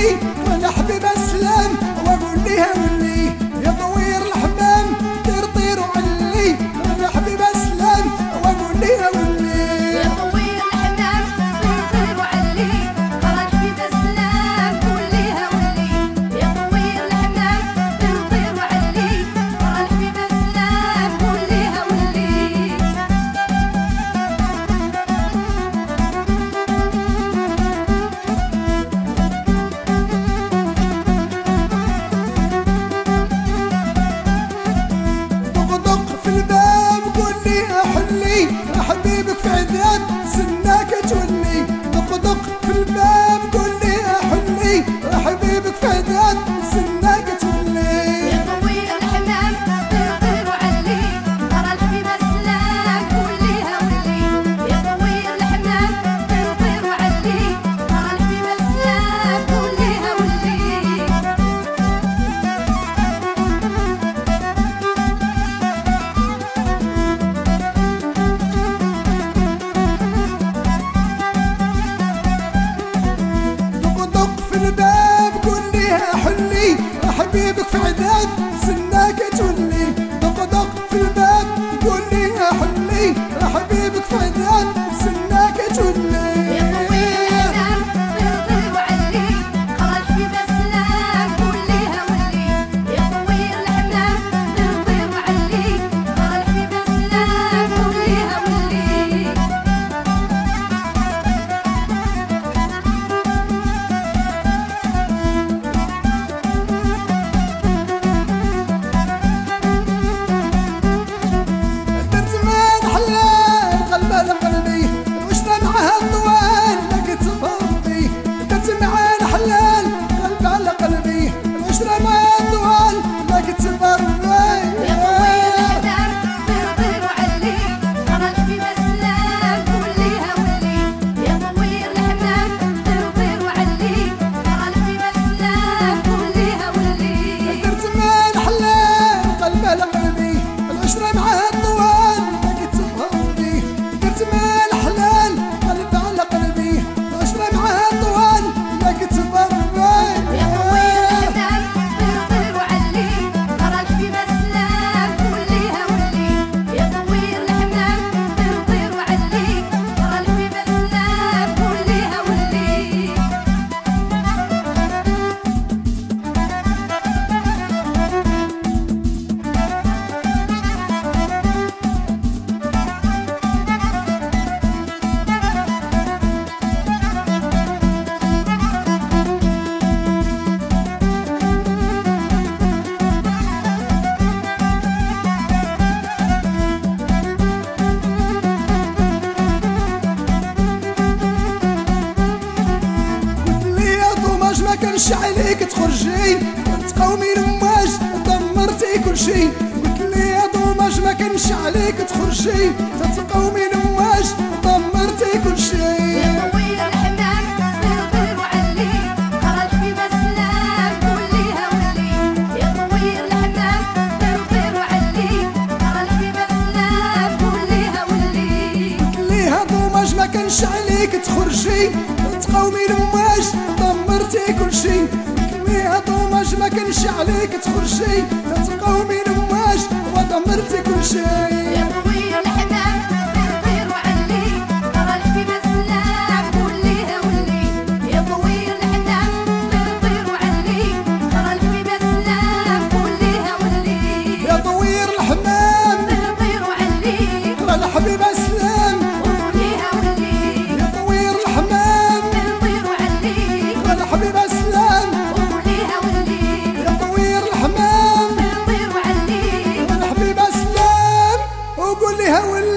وعلي وانا حبيب السلام واقول ليها ولي يا طوير الحمام طير طير وعلي وانا حبيب السلام واقول ليها ولي يا طويل الحمام طير طير وعلي ترى حبيب السلام قول ليها ولي يا طويل الحمام طير طير وعلي ترى حبيب السلام قول ليها ولي حبيبك في عذاب سناك تولي دق دق في الباب قول لي احلي حبيبك في عذاب سناك تولي يا طويل الحمام طير طير وعلي ترى الحبيب السلام قول ليها ولي يا طويل الحمام طير طير وعلي ترى الحبيب السلام قول ليها ولي حلي حبيبك في عذاب سناك تولي دق دق في الباب قول لي حلي حبيبك في عذاب سناك تولي يا طويل الحمام طير طير وعلي ترى الحبيب السلام قول ليها ولي يا طويل الحمام طير طير وعلي ترى الحبيب السلام قول ليها ولي كانش عليك تخرجي تقاومي المواج دمرتي كل شي قلت لي يا ضماج ما كانش عليك تخرجي تقاومي المواج دمرتي كل شي يا طويل الحمام طير طير وعلي ترى الحبيب السلام قول ليها ولي يا طويل الحمام طير طير وعلي ترى الحبيب السلام قول ليها ولي قلت لي يا ضماج ما كانش عليك تخرجي تقاومي المواج دمرتي كل شي قلت لي يا ضماج ما كانش عليك تخرجي تقاومي المواج ودمرتي كل شي يا طويل الحمام طير طير وعلي ترى الحبيب السلام قول ليها ولي يا طويل الحمام طير طير وعلي ترى الحبيب السلام قول ليها ولي يا طوير الحمام طير طير وعلي ترى الحبيب السلام قول ليها ولي يا طوير الحمام طير طير وعلي ترى الحبيب السلام قول ليها ولي يا طوير الحمام طير طير وعلي ترى الحبيب السلام وقول لها ولي